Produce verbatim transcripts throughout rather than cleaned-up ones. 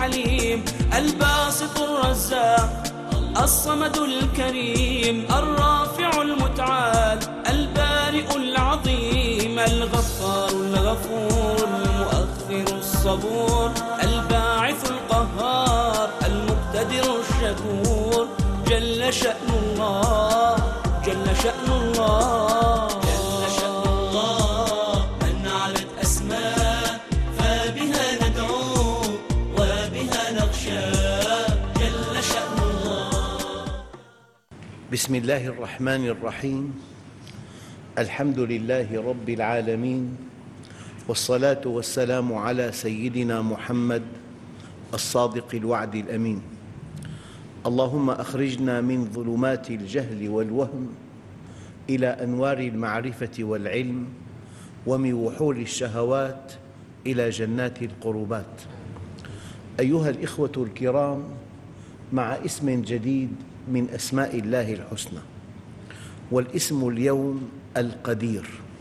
الحليم الباسط الرزاق الصمد الكريم الرافع المتعال البارئ العظيم الغفار الغفور المؤخر الصبور الباعث القهار المقتدر الشكور جل شأن الله جل شأن الله جل شأن الله من علت أسماء فبها ندعو وبها نخشى جل شأن الله. بسم الله الرحمن الرحيم. الحمد لله رب العالمين، والصلاة والسلام على سيدنا محمد الصادق الوعد الأمين. اللهم أخرجنا من ظلمات الجهل والوهم إلى أنوار المعرفة والعلم، ومن وحول الشهوات إلى جنات القربات. أيها الإخوة الكرام، مع اسم جديد من أسماء الله الحسنى، والاسم اليوم القدير.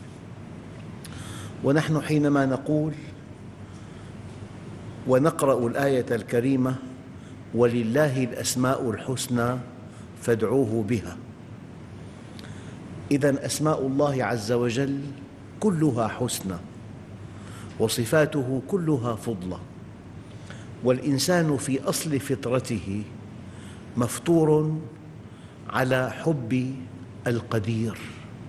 ونحن حينما نقول ونقرأ الآية الكريمة ولله الأسماء الحسنى فادعوه بها، إذن أسماء الله عز وجل كلها حسنى، وصفاته كلها فضلى، والإنسان في أصل فطرته مفطور على حب القدير.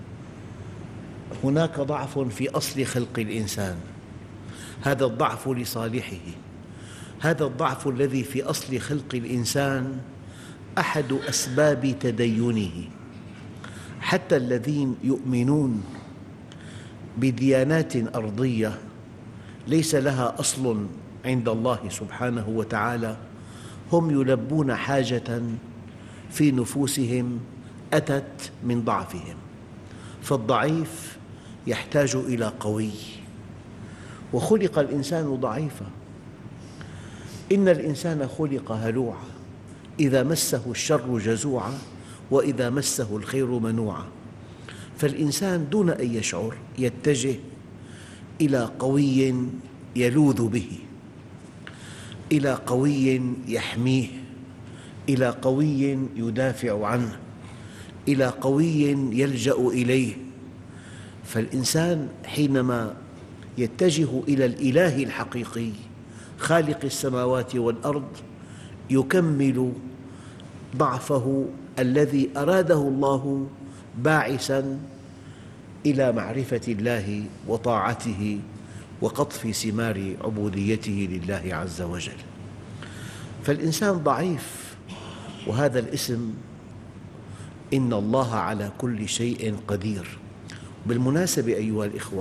هناك ضعف في أصل خلق الإنسان، هذا الضعف لصالحه. هذا الضعف الذي في أصل خلق الإنسان أحد أسباب تدينه. حتى الذين يؤمنون بديانات أرضية ليس لها أصل عند الله سبحانه وتعالى، هم يلبون حاجة في نفوسهم أتت من ضعفهم. فالضعيف يحتاج إلى قوي، وخلق الإنسان ضعيفاً. إن الإنسان خلق هلوعاً، إذا مسه الشر جزوعاً، وإذا مسه الخير منوعاً. فالإنسان دون أن يشعر يتجه إلى قوي يلوذ به، إلى قوي يحميه، إلى قوي يدافع عنه، إلى قوي يلجأ إليه. فالإنسان حينما يتجه إلى الإله الحقيقي خالق السماوات والأرض يكمل ضعفه الذي أراده الله باعثاً إلى معرفة الله وطاعته وقطف ثمار عبوديته لله عز وجل. فالإنسان ضعيف، وهذا الاسم إن الله على كل شيء قدير. بالمناسبة أيها الإخوة،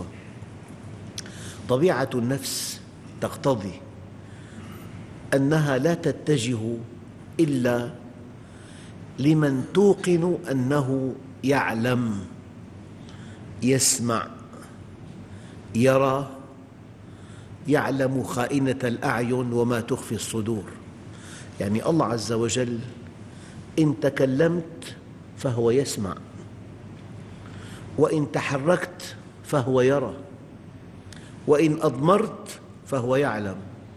طبيعة النفس تقتضي أنها لا تتجه إلا لمن توقن أنه يعلم، يسمع، يرى، يعلم خائنة الأعين وما تخفي الصدور. يعني الله عز وجل إن تكلمت فهو يسمع، وإن تحركت فهو يرى، وإن أضمرت فهو يعلم.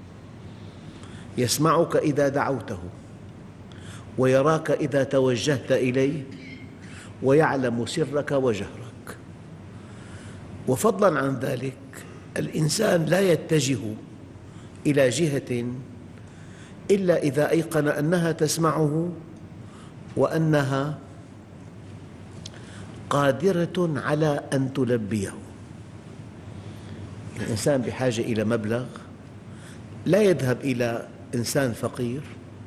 يسمعك إذا دعوته، ويراك إذا توجهت إليه، ويعلم سرك وجهرك. وفضلاً عن ذلك، الإنسان لا يتجه إلى جهة إلا إذا أيقن أنها تسمعه وأنها قادرة على أن تلبيه. الإنسان بحاجة إلى مبلغ، لا يذهب إلى إنسان فقير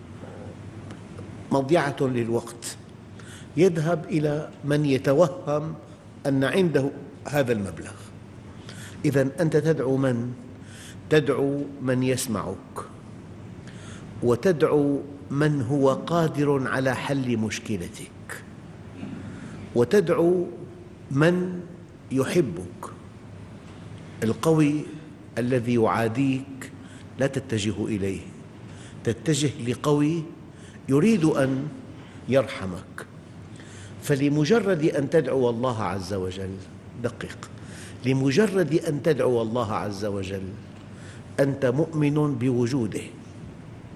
مضيعة للوقت، يذهب إلى من يتوهم أن عنده هذا المبلغ. إذن أنت تدعو من؟ تدعو من يسمعك، وتدعو من هو قادر على حل مشكلتك، وتدعو من يحبك. القوي الذي يعاديك لا تتجه إليه، تتجه لقوي يريد أن يرحمك. فلمجرد أن تدعو الله عز وجل، دقق، لمجرد أن تدعو الله عز وجل أنت مؤمن بوجوده،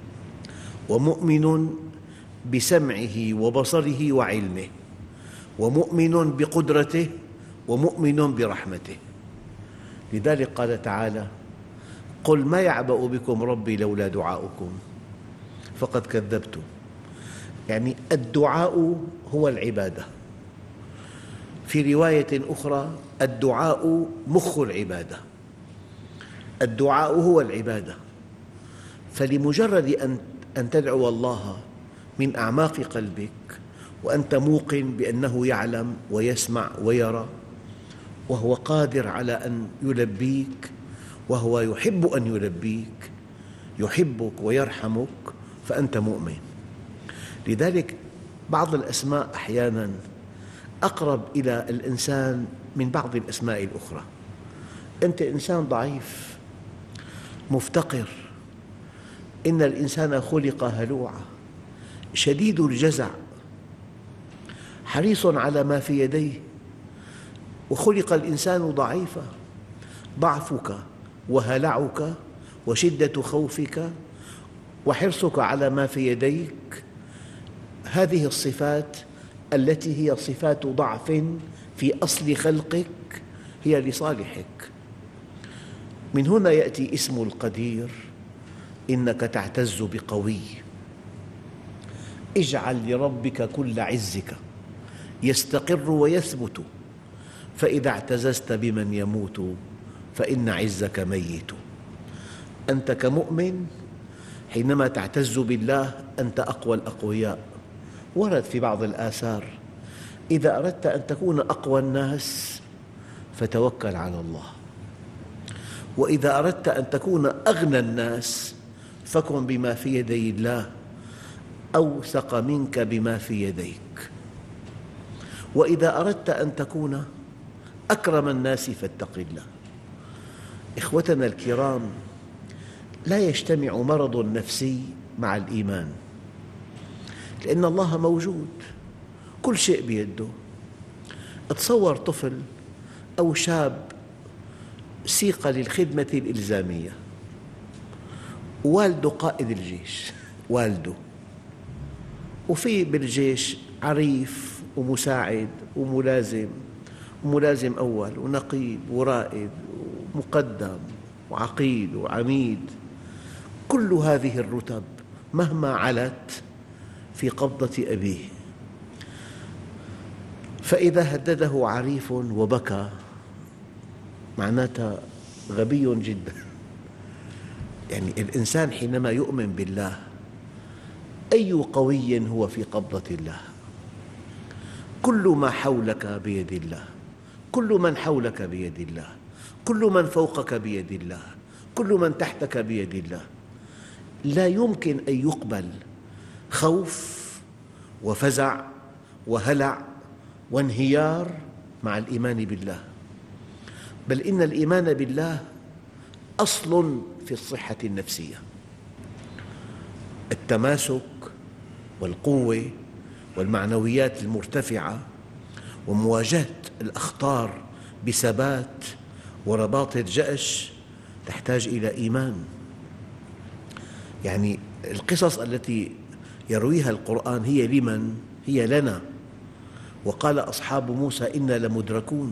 ومؤمن بسمعه وبصره وعلمه، ومؤمن بقدرته، ومؤمن برحمته. لذلك قال تعالى: قل ما يعبأ بكم ربي لولا دعاؤكم فقد كذبتم. يعني الدعاء هو العبادة. في رواية أخرى: الدعاء مخ العبادة. الدعاء هو العبادة. فلمجرد أن أن تدعو الله من أعماق قلبك وأنت موقن بأنه يعلم ويسمع ويرى، وهو قادر على أن يلبيك، وهو يحب أن يلبيك، يحبك ويرحمك، فأنت مؤمن. لذلك بعض الأسماء أحياناً أقرب إلى الإنسان من بعض الأسماء الأخرى. أنت إنسان ضعيف مفتقر، إن الإنسان خلق هلوعا شديد الجزع حريص على ما في يديه، وخلق الإنسان ضعيفا. ضعفك وهلعك وشدة خوفك وحرصك على ما في يديك، هذه الصفات التي هي صفات ضعف في أصل خلقك هي لصالحك. من هنا يأتي اسم القدير: إنك تعتز بقوي. اجعل لربك كل عزك يستقر ويثبت، فإذا اعتززت بمن يموت فإن عزك ميت. أنت كمؤمن حينما تعتز بالله أنت أقوى الأقوياء. ورد في بعض الآثار: إذا أردت أن تكون أقوى الناس فتوكل على الله، وإذا أردت أن تكون أغنى الناس فكن بما في يدي الله أوثق منك بما في يديك، وإذا أردت أن تكون أكرم الناس فاتق الله. إخوتنا الكرام، لا يجتمع مرض نفسي مع الإيمان، لأن الله موجود، كل شيء بيده. تصور طفل أو شاب سيق للخدمة الإلزامية، والده قائد الجيش، والده، وفي بالجيش عريف ومساعد وملازم وملازم أول ونقيب ورائد ومقدم وعقيد وعميد. كل هذه الرتب مهما علت في قبضة أبيه، فإذا هدده عريف وبكى معناتها غبي جدا. يعني الإنسان حينما يؤمن بالله أي قوي هو في قبضة الله. كل ما حولك بيد الله، كل من حولك بيد الله، كل من فوقك بيد الله، كل من تحتك بيد الله. لا يمكن أن يقبل خوف وفزع وهلع وانهيار مع الإيمان بالله، بل إن الإيمان بالله أصل في الصحة النفسية. التماسك والقوة والمعنويات المرتفعة ومواجهة الأخطار بثبات ورباطة جأش تحتاج إلى إيمان. يعني القصص التي يرويها القرآن هي لمن؟ هي لنا. وقال أصحاب موسى إنا لمدركون.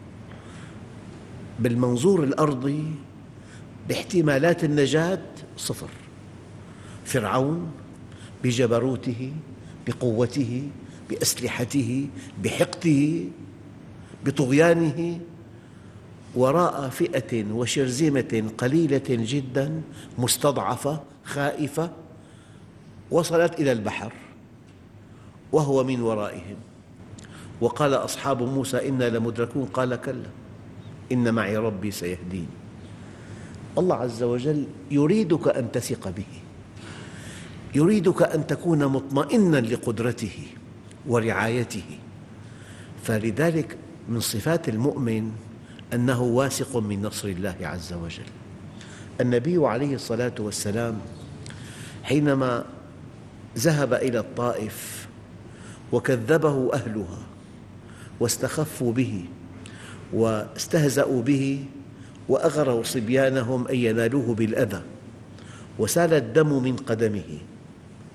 بالمنظور الأرضي باحتمالات النجاة صفر. فرعون بجبروته، بقوته، بأسلحته، بحقده، بطغيانه، وراء فئة وشرذمة قليلة جدا مستضعفة خائفة وصلت إلى البحر وهو من ورائهم. وقال أصحاب موسى إنا لمدركون قال كلا إن معي ربي سيهدين. الله عز وجل يريدك أن تثق به، يريدك أن تكون مطمئناً لقدرته ورعايته. فلذلك من صفات المؤمن أنه واثق من نصر الله عز وجل. النبي عليه الصلاة والسلام حينما ذهب إلى الطائف وكذبه أهلها واستخفوا به واستهزأوا به وأغروا صبيانهم أن ينالوه بالأذى وسال الدم من قدمه،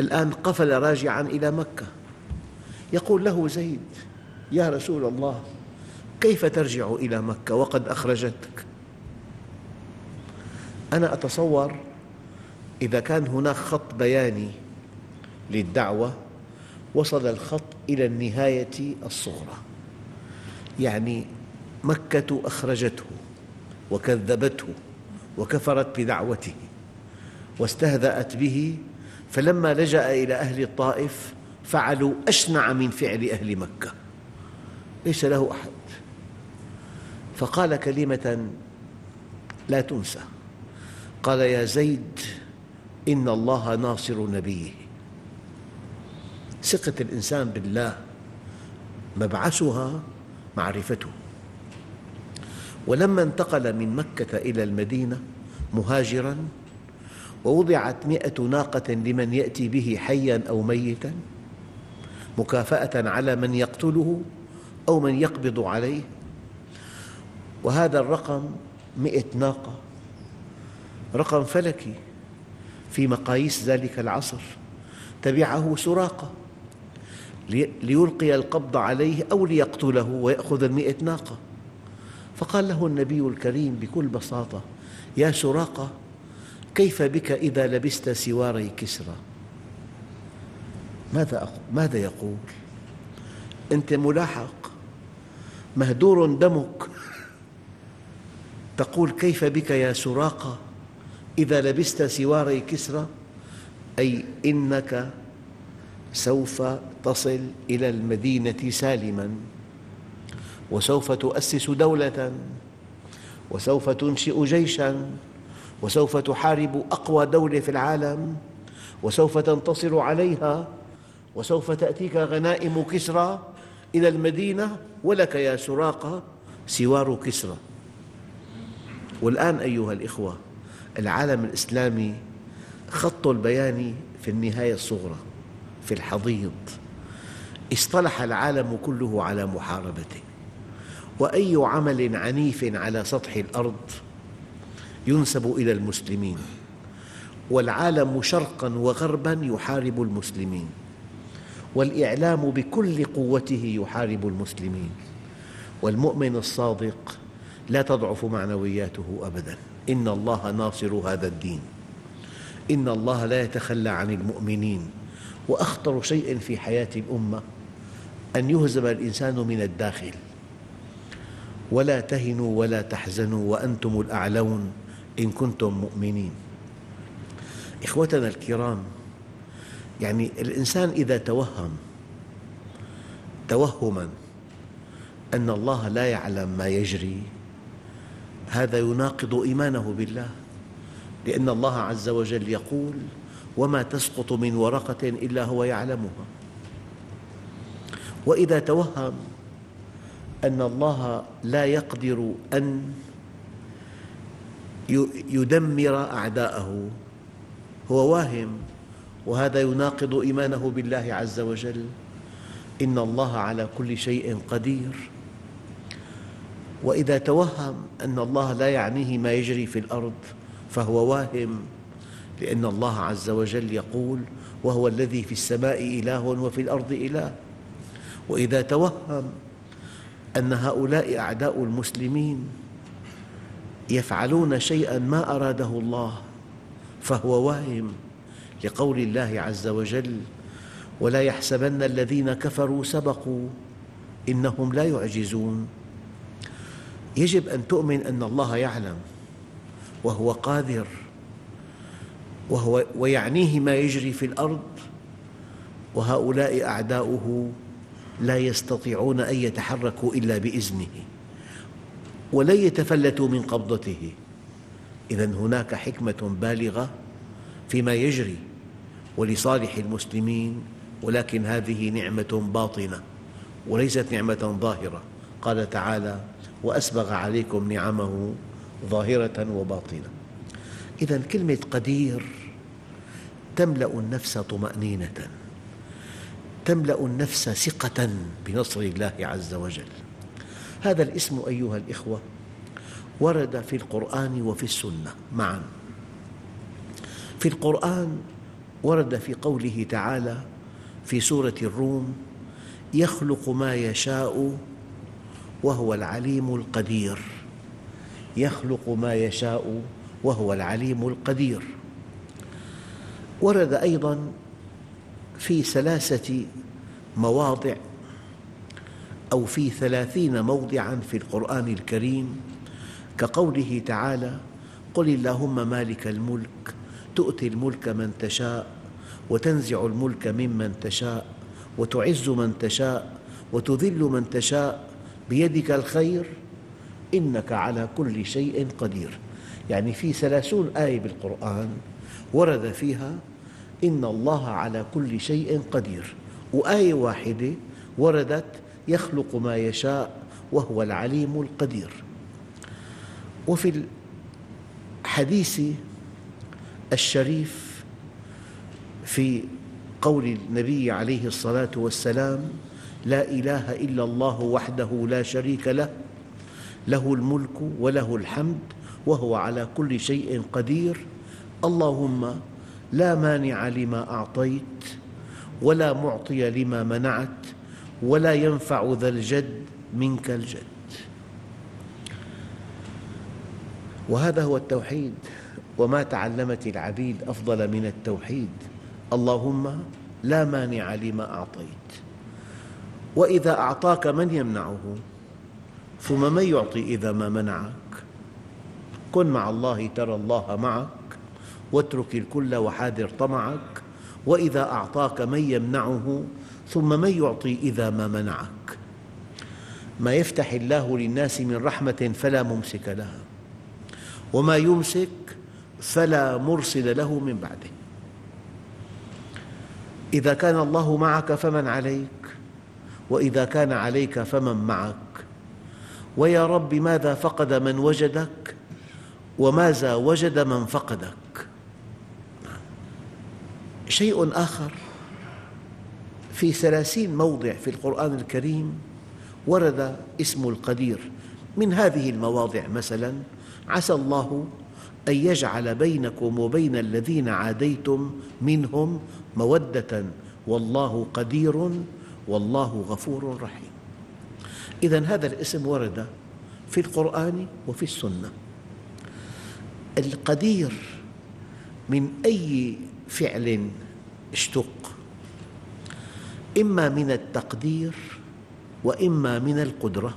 الآن قفل راجعا إلى مكة، يقول له زيد: يا رسول الله، كيف ترجع إلى مكة وقد أخرجتك؟ أنا أتصور إذا كان هناك خط بياني للدعوة وصل الخط إلى النهاية الصغرى، يعني مكة أخرجته وكذبته وكفرت بدعوته واستهزأت به، فلما لجأ إلى أهل الطائف فعلوا أشنع من فعل أهل مكة، ليس له أحد. فقال كلمة لا تنسى، قال: يا زيد، إن الله ناصر نبيه. ثقة الإنسان بالله مبعثها معرفته. ولما انتقل من مكة إلى المدينة مهاجراً ووضعت مئة ناقة لمن يأتي به حياً أو ميتاً مكافأة على من يقتله أو من يقبض عليه، وهذا الرقم مئة ناقة رقم فلكي في مقاييس ذلك العصر. تبعه سراقة ليلقي القبض عليه أو ليقتله ويأخذ المئة ناقة، فقال له النبي الكريم بكل بساطة: يا سراقة، كيف بك إذا لبست سواري كسرى؟ ماذا ماذا يقول؟ أنت ملاحق مهدور دمك، تقول كيف بك يا سراقة إذا لبست سواري كسرى؟ أي إنك سوف تصل إلى المدينة سالماً، وسوف تؤسس دولة، وسوف تنشئ جيشاً، وسوف تحارب أقوى دولة في العالم، وسوف تنتصر عليها، وسوف تأتيك غنائم كسرى إلى المدينة، ولك يا سراقة سوار كسرى. والآن أيها الإخوة، العالم الإسلامي خط البيان في النهاية الصغرى، في الحضيض، اصطلح العالم كله على محاربته، وأي عمل عنيف على سطح الأرض ينسب إلى المسلمين، والعالم شرقاً وغرباً يحارب المسلمين، والإعلام بكل قوته يحارب المسلمين، والمؤمن الصادق لا تضعف معنوياته أبداً. إن الله ناصر هذا الدين، إن الله لا يتخلى عن المؤمنين. وأخطر شيء في حياة الأمة أن يهزم الإنسان من الداخل. ولا تهنوا ولا تحزنوا وأنتم الأعلون إن كنتم مؤمنين. إخوتنا الكرام، يعني الإنسان إذا توهم توهماً أن الله لا يعلم ما يجري، هذا يناقض إيمانه بالله، لأن الله عز وجل يقول: وما تسقط من ورقة إلا هو يعلمها. وإذا توهم أن الله لا يقدر أن يدمر أعداءه، هو واهم، وهذا يناقض إيمانه بالله عز وجل. إن الله على كل شيء قدير. وإذا توهم أن الله لا يعنيه ما يجري في الأرض فهو واهم، لأن الله عز وجل يقول: وهو الذي في السماء إله وفي الأرض إله. وإذا توهم أن هؤلاء أعداء المسلمين يفعلون شيئاً ما أراده الله فهو واهم، لقول الله عز وجل: ولا يحسبن الذين كفروا سبقوا إنهم لا يعجزون. يجب أن تؤمن أن الله يعلم وهو قادر، وهو ويعنيه ما يجري في الأرض، وهؤلاء أعداؤه لا يستطيعون أن يتحركوا إلا بإذنه ولن يتفلتوا من قبضته. إذن هناك حكمة بالغة فيما يجري ولصالح المسلمين، ولكن هذه نعمة باطنة وليست نعمة ظاهرة. قال تعالى: وأسبغ عليكم نعمه ظاهرة وباطنة. إذن كلمة قدير تملأ النفس طمأنينة، تملأ النفس ثقة بنصر الله عز وجل. هذا الاسم أيها الإخوة ورد في القرآن وفي السنة معاً. في القرآن ورد في قوله تعالى في سورة الروم: يخلق ما يشاء وهو العليم القدير. يخلق ما يشاء وهو العليم القدير. ورد أيضاً في ثلاثة مواضع أو في ثلاثين موضعاً في القرآن الكريم، كقوله تعالى: قل اللهم مالك الملك تؤتي الملك من تشاء وتنزع الملك ممن تشاء وتعز من تشاء وتذل من تشاء بيدك الخير إنك على كل شيء قدير. يعني في ثلاثون آية بالقرآن ورد فيها إن الله على كل شيء قدير، وآية واحدة وردت يخلق ما يشاء وهو العليم القدير. وفي الحديث الشريف في قول النبي عليه الصلاة والسلام: لا إله إلا الله وحده لا شريك له، له الملك وله الحمد وهو على كل شيء قدير، اللهم لا مانع لما أعطيت ولا معطي لما منعت ولا ينفع ذا الجد منك الجد. وهذا هو التوحيد، وما تعلمت العبيد أفضل من التوحيد. اللهم لا مانع لما أعطيت، وإذا أعطاك من يمنعه؟ ثم من يعطي إذا ما منعك؟ كن مع الله ترى الله معك، واترك الكل وحاذر طمعك، وإذا أعطاك من يمنعه؟ ثم من يعطي إذا ما منعك؟ ما يفتح الله للناس من رحمة فلا ممسك لها، وما يمسك فلا مرسل له من بعده. إذا كان الله معك فمن عليك؟ وإذا كان عليك فمن معك؟ ويا رب ماذا فقد من وجدك وماذا وجد من فقدك؟ شيء آخر، في ثلاثين موضع في القرآن الكريم ورد اسم القدير. من هذه المواضع مثلاً: عسى الله أن يجعل بينكم وبين الذين عاديتم منهم مودة والله قدير والله غفور رحيم. إذن هذا الاسم ورد في القرآن وفي السنة. القدير من أي فعل اشتق، إما من التقدير وإما من القدرة.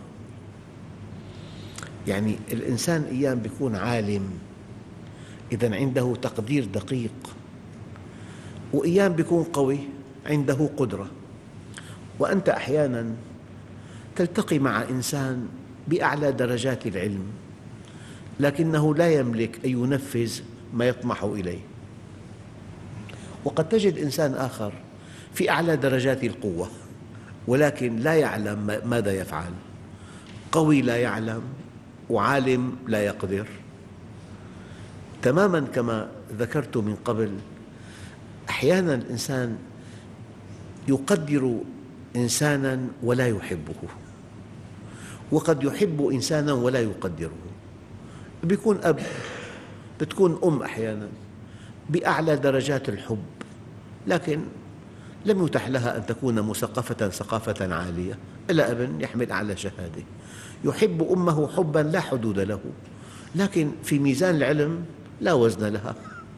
يعني الإنسان أيام يكون عالم، إذن عنده تقدير دقيق، وأيام يكون قوي عنده قدرة. وأنت أحياناً تلتقي مع إنسان بأعلى درجات العلم لكنه لا يملك أن ينفذ ما يطمح إليه، وقد تجد إنسان آخر في أعلى درجات القوة ولكن لا يعلم ماذا يفعل، قوي لا يعلم وعالم لا يقدر. تماماً كما ذكرت من قبل، أحياناً الإنسان يقدر إنساناً ولا يحبه، وقد يحب إنساناً ولا يقدره. بيكون أب، بتكون أم أحياناً بأعلى درجات الحب لكن لم يتح لها أن تكون مثقفة ثقافة عالية، إلا ابن يحمل أعلى شهادة يحب أمه حباً لا حدود له، لكن في ميزان العلم لا وزن لها.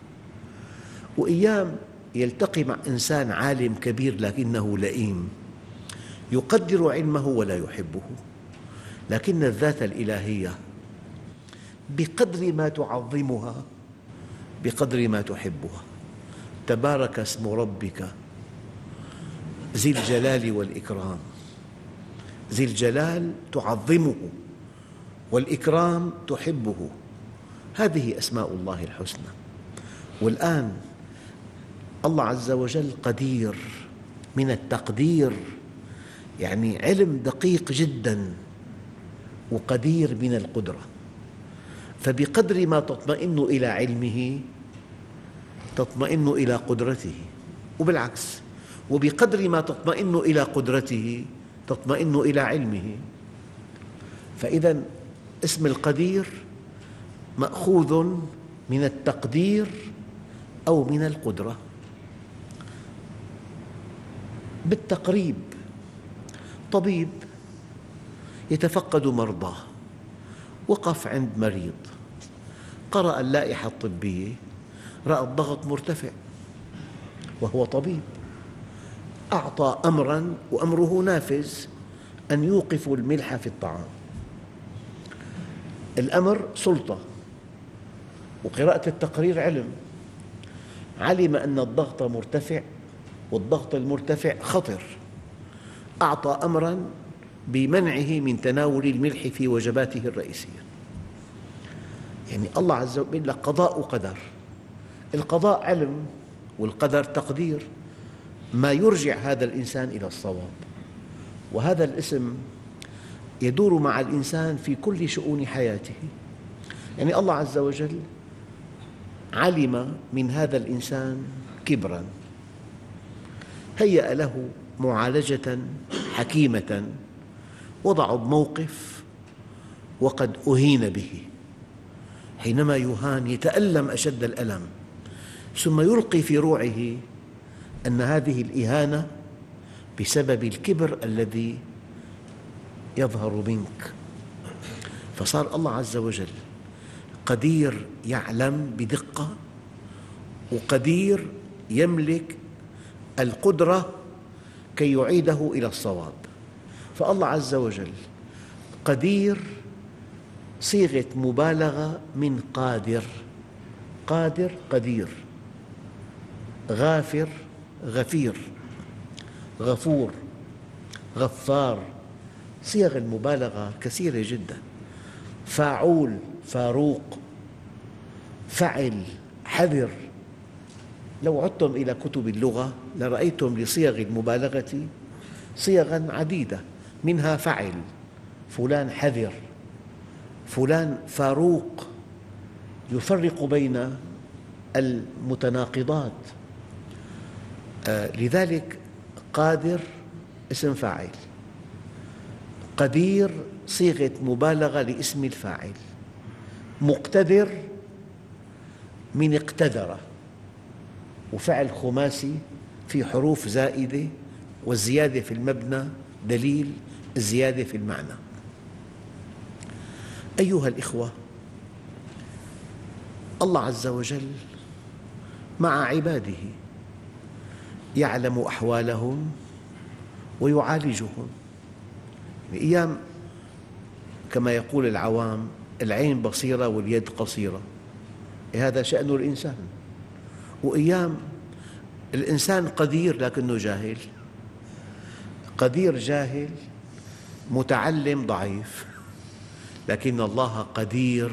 وأيام يلتقي مع إنسان عالم كبير لكنه لئيم، يقدر علمه ولا يحبه، لكن الذات الإلهية بقدر ما تعظمها بقدر ما تحبها. تبارك اسم ربك ذي الجلال والإكرام. ذي الجلال تعظمه والإكرام تحبه، هذه أسماء الله الحسنى. والآن الله عز وجل قدير، من التقدير يعني علم دقيق جداً، وقدير من القدرة. فبقدر ما تطمئن إلى علمه تطمئن إلى قدرته، وبالعكس، وبقدر ما تطمئن إلى قدرته تطمئن إلى علمه. فإذا اسم القدير مأخوذ من التقدير أو من القدرة. بالتقريب، طبيب يتفقد مرضاه، وقف عند مريض، قرأ اللائحة الطبية، رأى الضغط مرتفع وهو طبيب، أعطى أمراً وأمره نافذ أن يوقفوا الملح في الطعام. الأمر سلطة وقراءة التقرير علم. علم أن الضغط مرتفع والضغط المرتفع خطر، أعطى أمراً بمنعه من تناول الملح في وجباته الرئيسية. يعني الله عز وجل قضاء وقدر. القضاء علم والقدر تقدير، ما يرجع هذا الإنسان إلى الصواب. وهذا الاسم يدور مع الإنسان في كل شؤون حياته. يعني الله عز وجل علم من هذا الإنسان كبراً، هيأ له معالجة حكيمة، وضعه بموقف وقد أهين به. حينما يهان يتألم أشد الألم، ثم يلقي في روعه أن هذه الإهانة بسبب الكبر الذي يظهر منك. فصار الله عز وجل قدير يعلم بدقة، وقدير يملك القدرة كي يعيده إلى الصواب. فالله عز وجل قدير صيغة مبالغة من قادر. قادر قدير، غافر غفير، غفور غفار، صيغ المبالغة كثيرة جدا. فاعول فاروق، فعل حذر. لو عدتم إلى كتب اللغة لرأيتم لصيغ المبالغة صيغا عديدة، منها فعل، فلان حذر، فلان فاروق، يفرق بين المتناقضات. آه لذلك قادر اسم فاعل، قدير صيغة مبالغة لاسم الفاعل، مقتدر من اقتدر، وفعل خماسي في حروف زائدة، والزيادة في المبنى دليل الزيادة في المعنى. أيها الإخوة، الله عز وجل مع عباده يعلم أحوالهم ويعالجهم. أيام كما يقول العوام العين بصيرة واليد قصيرة، هذا شأن الإنسان. وأيام الإنسان قدير لكنه جاهل، قدير جاهل، متعلم ضعيف، لكن الله قدير،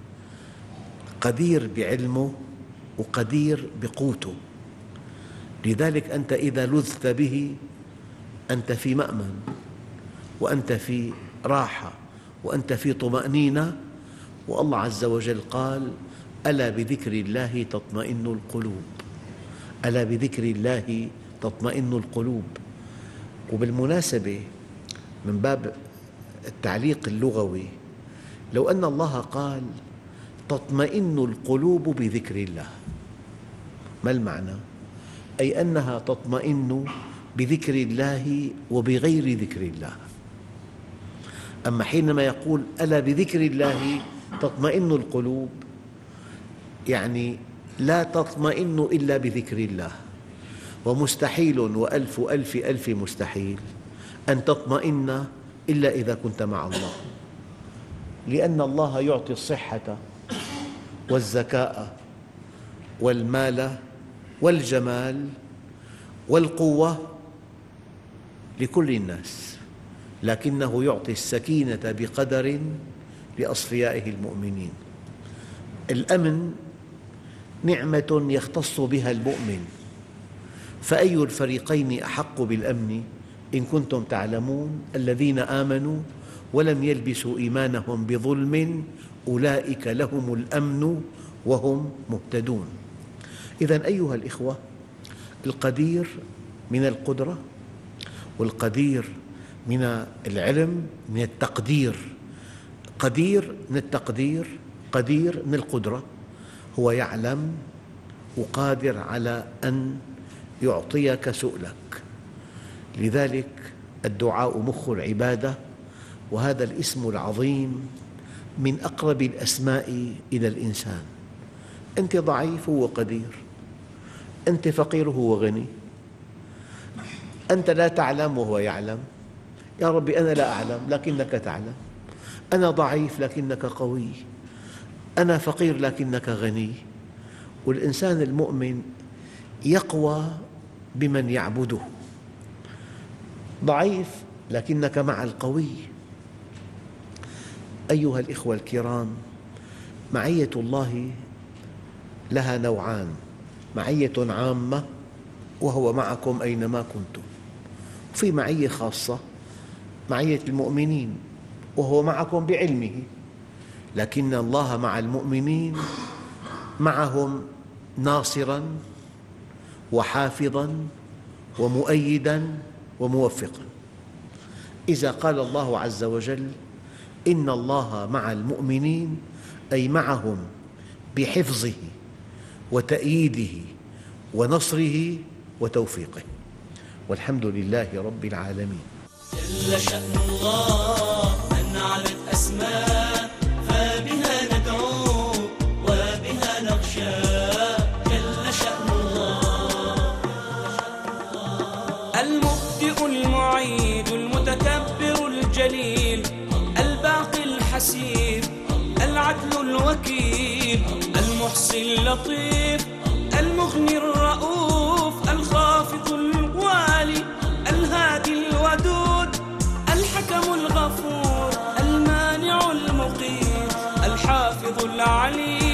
قدير بعلمه وقدير بقوته. لذلك أنت إذا لذت به أنت في مأمن، وأنت في راحة، وأنت في طمأنينة. والله عز وجل قال: ألا بذكر الله تطمئن القلوب، ألا بذكر الله تطمئن القلوب. وبالمناسبة من باب التعليق اللغوي، لو أن الله قال تطمئن القلوب بذكر الله، ما المعنى؟ أي أنها تطمئن بذكر الله وبغير ذكر الله. أما حينما يقول ألا بذكر الله تطمئن القلوب، يعني لا تطمئن إلا بذكر الله. ومستحيل وألف ألف ألف مستحيل أن تطمئن إلا إذا كنت مع الله، لأن الله يعطي الصحة والذكاء والمال والجمال والقوة لكل الناس، لكنه يعطي السكينة بقدر لأصفيائه المؤمنين. الأمن نعمة يختص بها المؤمن، فأي الفريقين أحق بالأمن إن كنتم تعلمون الذين آمنوا ولم يلبسوا إيمانهم بظلم أولئك لهم الأمن وهم مهتدون. إذن أيها الإخوة، القدير من القدرة، والقدير من العلم، من التقدير. قدير من التقدير، قدير من القدرة. هو يعلم وقادر على أن يعطيك سؤلك، لذلك الدعاء مخ العبادة، وهذا الاسم العظيم من أقرب الأسماء إلى الإنسان. أنت ضعيف وهو قدير، أنت فقير وهو غني، أنت لا تعلم وهو يعلم. يا ربي أنا لا أعلم لكنك تعلم، أنا ضعيف لكنك قوي، أنا فقير لكنك غني. والإنسان المؤمن يقوى بمن يعبده، ضعيف لكنك مع القوي. أيها الإخوة الكرام، معية الله لها نوعان: معية عامة وهو معكم أينما كنتم، وفي معية خاصة معية المؤمنين وهو معكم بعلمه. لكن الله مع المؤمنين معهم ناصراً وحافظاً ومؤيداً وموفقاً. إذا قال الله عز وجل إن الله مع المؤمنين، أي معهم بحفظه وتأييده ونصره وتوفيقه، والحمد لله رب العالمين. جل شأن الله من علت أسماء، فبها ندعو وبها نخشى. جل شأن الله المبدئ المعيد المتكبر الجليل الباقي الحسيب العدل الوكيل المحصي اللطيف المغني الرؤوف الخافض الوالي الهادي الودود الحكم الغفور المانع المقيم الحافظ العليم